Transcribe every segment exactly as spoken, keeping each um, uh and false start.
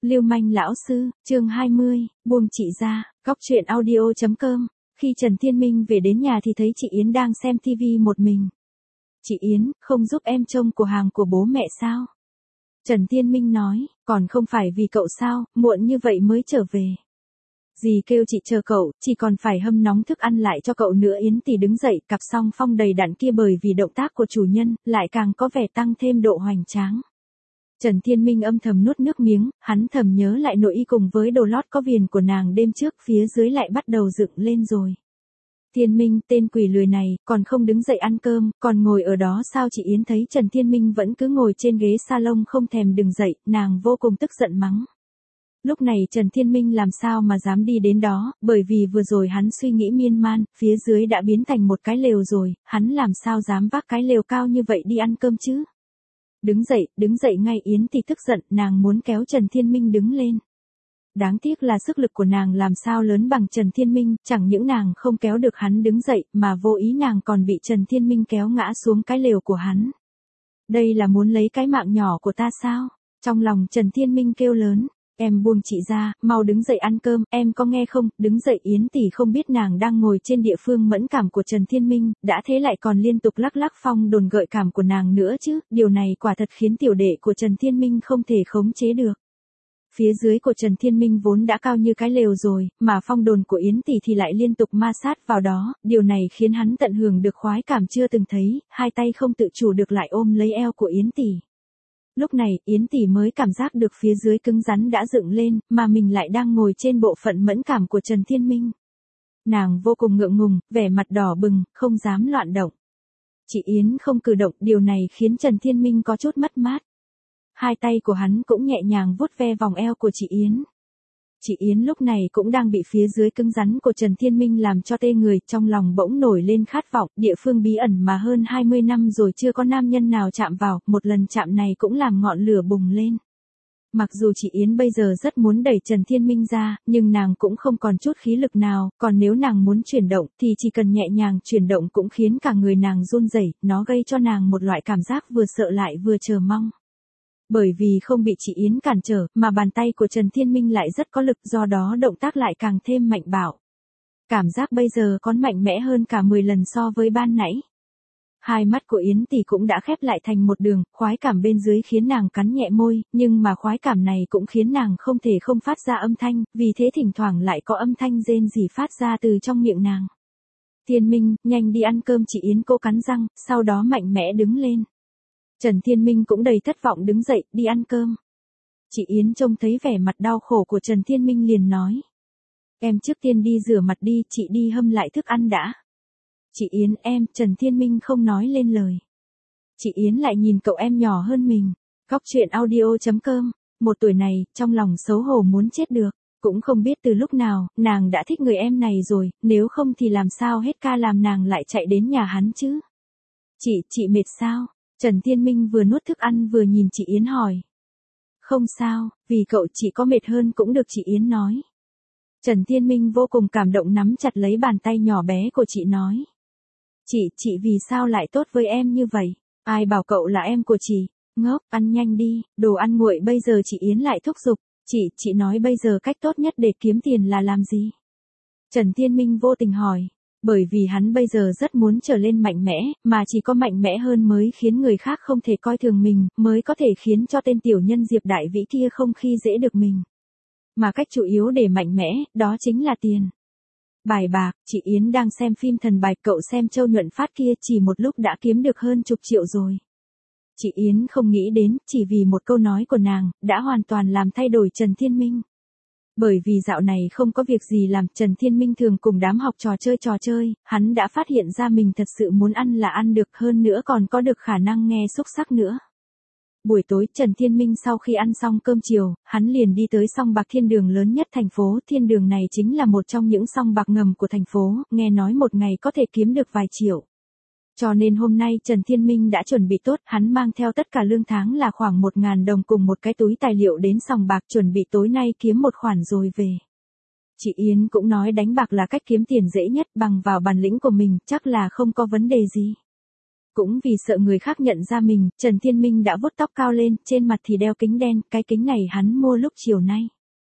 Lưu manh lão sư, chương hai mươi, buông chị ra, góc truyện audio chấm com. Khi Trần Thiên Minh về đến nhà thì thấy chị Yến đang xem tivi một mình. Chị Yến, không giúp em trông cửa hàng của bố mẹ sao? Trần Thiên Minh nói, còn không phải vì cậu sao, muộn như vậy mới trở về. Dì kêu chị chờ cậu, chị còn phải hâm nóng thức ăn lại cho cậu nữa. Yến Tỷ đứng dậy, cặp song phong đầy đặn kia bởi vì động tác của chủ nhân, lại càng có vẻ tăng thêm độ hoành tráng. Trần Thiên Minh âm thầm nuốt nước miếng, hắn thầm nhớ lại nội y cùng với đồ lót có viền của nàng đêm trước, phía dưới lại bắt đầu dựng lên rồi. Thiên Minh, tên quỷ lười này, còn không đứng dậy ăn cơm, còn ngồi ở đó sao? Chị Yến thấy Trần Thiên Minh vẫn cứ ngồi trên ghế salon không thèm đứng dậy, nàng vô cùng tức giận mắng. Lúc này Trần Thiên Minh làm sao mà dám đi đến đó, bởi vì vừa rồi hắn suy nghĩ miên man, phía dưới đã biến thành một cái lều rồi, hắn làm sao dám vác cái lều cao như vậy đi ăn cơm chứ? Đứng dậy, đứng dậy ngay. Yến thì tức giận, nàng muốn kéo Trần Thiên Minh đứng lên. Đáng tiếc là sức lực của nàng làm sao lớn bằng Trần Thiên Minh, chẳng những nàng không kéo được hắn đứng dậy, mà vô ý nàng còn bị Trần Thiên Minh kéo ngã xuống cái lều của hắn. Đây là muốn lấy cái mạng nhỏ của ta sao? Trong lòng Trần Thiên Minh kêu lớn. Em buông chị ra, mau đứng dậy ăn cơm, em có nghe không? Đứng dậy. Yến Tỷ không biết nàng đang ngồi trên địa phương mẫn cảm của Trần Thiên Minh, đã thế lại còn liên tục lắc lắc phong đồn gợi cảm của nàng nữa chứ, điều này quả thật khiến tiểu đệ của Trần Thiên Minh không thể khống chế được. Phía dưới của Trần Thiên Minh vốn đã cao như cái lều rồi, mà phong đồn của Yến Tỷ thì lại liên tục ma sát vào đó, điều này khiến hắn tận hưởng được khoái cảm chưa từng thấy, hai tay không tự chủ được lại ôm lấy eo của Yến Tỷ. Lúc này, Yến Tỷ mới cảm giác được phía dưới cứng rắn đã dựng lên, mà mình lại đang ngồi trên bộ phận mẫn cảm của Trần Thiên Minh. Nàng vô cùng ngượng ngùng, vẻ mặt đỏ bừng, không dám loạn động. Chị Yến không cử động, điều này khiến Trần Thiên Minh có chút mất mát. Hai tay của hắn cũng nhẹ nhàng vuốt ve vòng eo của chị Yến. Chị Yến lúc này cũng đang bị phía dưới cứng rắn của Trần Thiên Minh làm cho tê người, trong lòng bỗng nổi lên khát vọng, địa phương bí ẩn mà hơn hai mươi năm rồi chưa có nam nhân nào chạm vào, một lần chạm này cũng làm ngọn lửa bùng lên. Mặc dù chị Yến bây giờ rất muốn đẩy Trần Thiên Minh ra, nhưng nàng cũng không còn chút khí lực nào, còn nếu nàng muốn chuyển động thì chỉ cần nhẹ nhàng chuyển động cũng khiến cả người nàng run rẩy, nó gây cho nàng một loại cảm giác vừa sợ lại vừa chờ mong. Bởi vì không bị chị Yến cản trở, mà bàn tay của Trần Thiên Minh lại rất có lực, do đó động tác lại càng thêm mạnh bạo. Cảm giác bây giờ còn mạnh mẽ hơn cả mười lần so với ban nãy. Hai mắt của Yến Tỷ cũng đã khép lại thành một đường, khoái cảm bên dưới khiến nàng cắn nhẹ môi, nhưng mà khoái cảm này cũng khiến nàng không thể không phát ra âm thanh, vì thế thỉnh thoảng lại có âm thanh rên rỉ phát ra từ trong miệng nàng. Thiên Minh, nhanh đi ăn cơm. Chị Yến cô cắn răng, sau đó mạnh mẽ đứng lên. Trần Thiên Minh cũng đầy thất vọng đứng dậy, đi ăn cơm. Chị Yến trông thấy vẻ mặt đau khổ của Trần Thiên Minh liền nói. Em trước tiên đi rửa mặt đi, chị đi hâm lại thức ăn đã. Chị Yến em, Trần Thiên Minh không nói lên lời. Chị Yến lại nhìn cậu em nhỏ hơn mình. Góc truyện audio chấm com, một tuổi này, trong lòng xấu hổ muốn chết được. Cũng không biết từ lúc nào, nàng đã thích người em này rồi, nếu không thì làm sao hết ca làm nàng lại chạy đến nhà hắn chứ. Chị, chị mệt sao? Trần Thiên Minh vừa nuốt thức ăn vừa nhìn chị Yến hỏi. Không sao, vì cậu chị có mệt hơn cũng được, chị Yến nói. Trần Thiên Minh vô cùng cảm động nắm chặt lấy bàn tay nhỏ bé của chị nói. Chị, chị vì sao lại tốt với em như vậy? Ai bảo cậu là em của chị? Ngốc, ăn nhanh đi, đồ ăn nguội bây giờ. Chị Yến lại thúc giục. Chị, chị nói bây giờ cách tốt nhất để kiếm tiền là làm gì? Trần Thiên Minh vô tình hỏi. Bởi vì hắn bây giờ rất muốn trở lên mạnh mẽ, mà chỉ có mạnh mẽ hơn mới khiến người khác không thể coi thường mình, mới có thể khiến cho tên tiểu nhân Diệp Đại Vĩ kia không khi dễ được mình. Mà cách chủ yếu để mạnh mẽ, đó chính là tiền. Bài bạc. Chị Yến đang xem phim Thần Bài, cậu xem Châu Nhuận Phát kia chỉ một lúc đã kiếm được hơn chục triệu rồi. Chị Yến không nghĩ đến, chỉ vì một câu nói của nàng, đã hoàn toàn làm thay đổi Trần Thiên Minh. Bởi vì dạo này không có việc gì làm, Trần Thiên Minh thường cùng đám học trò chơi trò chơi, hắn đã phát hiện ra mình thật sự muốn ăn là ăn được, hơn nữa còn có được khả năng nghe xúc sắc nữa. Buổi tối, Trần Thiên Minh sau khi ăn xong cơm chiều, hắn liền đi tới song bạc Thiên Đường lớn nhất thành phố. Thiên Đường này chính là một trong những song bạc ngầm của thành phố, nghe nói một ngày có thể kiếm được vài triệu. Cho nên hôm nay Trần Thiên Minh đã chuẩn bị tốt, hắn mang theo tất cả lương tháng là khoảng một ngàn đồng cùng một cái túi tài liệu đến sòng bạc, chuẩn bị tối nay kiếm một khoản rồi về. Chị Yến cũng nói đánh bạc là cách kiếm tiền dễ nhất, bằng vào bản lĩnh của mình, chắc là không có vấn đề gì. Cũng vì sợ người khác nhận ra mình, Trần Thiên Minh đã vuốt tóc cao lên, trên mặt thì đeo kính đen, cái kính này hắn mua lúc chiều nay.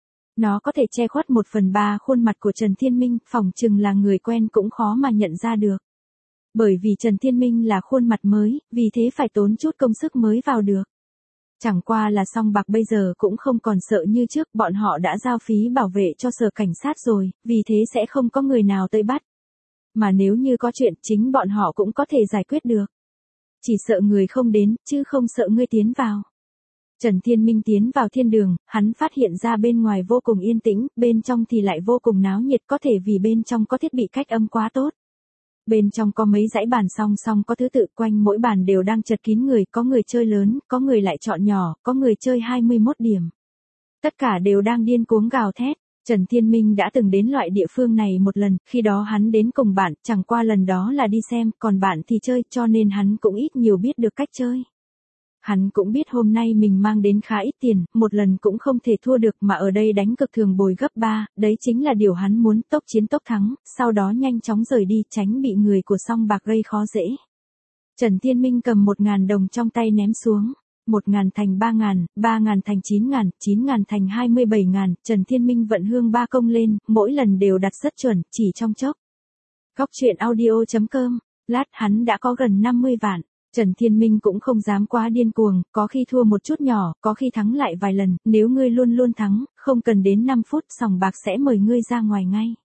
Nó có thể che khuất một phần ba khuôn mặt của Trần Thiên Minh, phỏng chừng là người quen cũng khó mà nhận ra được. Bởi vì Trần Thiên Minh là khuôn mặt mới, vì thế phải tốn chút công sức mới vào được. Chẳng qua là Song Bạc bây giờ cũng không còn sợ như trước, bọn họ đã giao phí bảo vệ cho sở cảnh sát rồi, vì thế sẽ không có người nào tới bắt. Mà nếu như có chuyện, chính bọn họ cũng có thể giải quyết được. Chỉ sợ người không đến, chứ không sợ ngươi tiến vào. Trần Thiên Minh tiến vào thiên đường, hắn phát hiện ra bên ngoài vô cùng yên tĩnh, bên trong thì lại vô cùng náo nhiệt, có thể vì bên trong có thiết bị cách âm quá tốt. Bên trong có mấy dãy bàn song song có thứ tự, quanh mỗi bàn đều đang chật kín người, có người chơi lớn, có người lại chọn nhỏ, có người chơi hai mươi mốt điểm. Tất cả đều đang điên cuống gào thét. Trần Thiên Minh đã từng đến loại địa phương này một lần, khi đó hắn đến cùng bạn, chẳng qua lần đó là đi xem, còn bạn thì chơi, cho nên hắn cũng ít nhiều biết được cách chơi. Hắn cũng biết hôm nay mình mang đến khá ít tiền, một lần cũng không thể thua được, mà ở đây đánh cực thường bồi gấp ba, đấy chính là điều hắn muốn, tốc chiến tốc thắng, sau đó nhanh chóng rời đi, tránh bị người của Song Bạc gây khó dễ. Trần Thiên Minh cầm một ngàn đồng trong tay ném xuống. Một ngàn thành ba ngàn, ba ngàn thành chín ngàn, chín ngàn thành hai mươi bảy ngàn, Trần Thiên Minh vận hương ba công lên, mỗi lần đều đặt rất chuẩn, chỉ trong chốc. Góc truyện audio chấm com, lát hắn đã có gần năm mươi vạn. Trần Thiên Minh cũng không dám quá điên cuồng, có khi thua một chút nhỏ, có khi thắng lại vài lần, nếu ngươi luôn luôn thắng, không cần đến năm phút, Sòng Bạc sẽ mời ngươi ra ngoài ngay.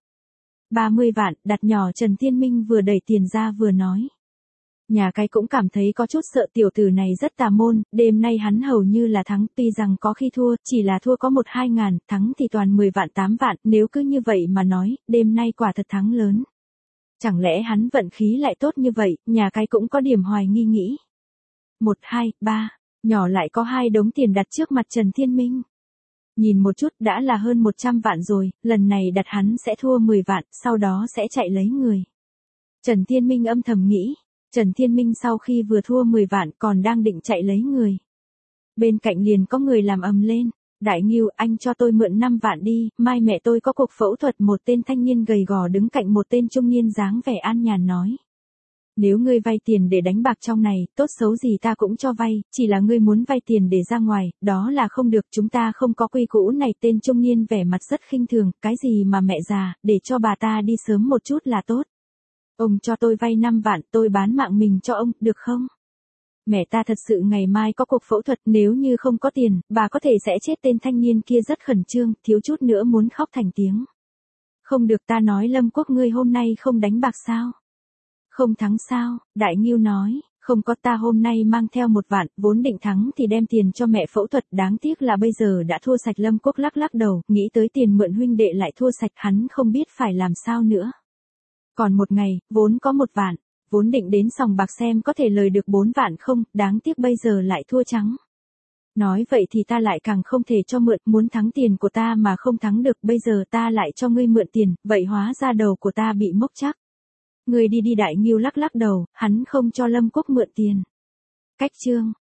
ba mươi vạn, đặt nhỏ. Trần Thiên Minh vừa đẩy tiền ra vừa nói. Nhà cái cũng cảm thấy có chút sợ tiểu tử này rất tà môn, đêm nay hắn hầu như là thắng, tuy rằng có khi thua, chỉ là thua có một hai ngàn, thắng thì toàn mười vạn tám vạn, nếu cứ như vậy mà nói, đêm nay quả thật thắng lớn. Chẳng lẽ hắn vận khí lại tốt như vậy, nhà cái cũng có điểm hoài nghi nghĩ. Một, hai, ba, nhỏ lại có hai đống tiền đặt trước mặt Trần Thiên Minh. Nhìn một chút đã là hơn một trăm vạn rồi, lần này đặt hắn sẽ thua mười vạn, sau đó sẽ chạy lấy người. Trần Thiên Minh âm thầm nghĩ. Trần Thiên Minh sau khi vừa thua mười vạn còn đang định chạy lấy người. Bên cạnh liền có người làm ầm lên. Đại Ngưu, anh cho tôi mượn năm vạn đi, mai mẹ tôi có cuộc phẫu thuật. Một tên thanh niên gầy gò đứng cạnh một tên trung niên dáng vẻ an nhàn nói. Nếu ngươi vay tiền để đánh bạc trong này, tốt xấu gì ta cũng cho vay, chỉ là ngươi muốn vay tiền để ra ngoài, đó là không được, chúng ta không có quy củ này. Tên trung niên vẻ mặt rất khinh thường, cái gì mà mẹ già, để cho bà ta đi sớm một chút là tốt. Ông cho tôi vay năm vạn, tôi bán mạng mình cho ông, được không? Mẹ ta thật sự ngày mai có cuộc phẫu thuật, nếu như không có tiền, bà có thể sẽ chết. Tên thanh niên kia rất khẩn trương, thiếu chút nữa muốn khóc thành tiếng. Không được, ta nói Lâm Quốc ngươi hôm nay không đánh bạc sao? Không thắng sao? Đại Ngưu nói, không có, ta hôm nay mang theo một vạn, vốn định thắng thì đem tiền cho mẹ phẫu thuật, đáng tiếc là bây giờ đã thua sạch. Lâm Quốc lắc lắc đầu, nghĩ tới tiền mượn huynh đệ lại thua sạch, hắn không biết phải làm sao nữa. Còn một ngày, vốn có một vạn, vốn định đến Sòng Bạc xem có thể lời được bốn vạn không, đáng tiếc bây giờ lại thua trắng. Nói vậy thì ta lại càng không thể cho mượn, muốn thắng tiền của ta mà không thắng được, bây giờ ta lại cho ngươi mượn tiền, vậy hóa ra đầu của ta bị mốc chắc. Ngươi đi đi. Đại Ngưu lắc lắc đầu, hắn không cho Lâm Quốc mượn tiền. Cách chương.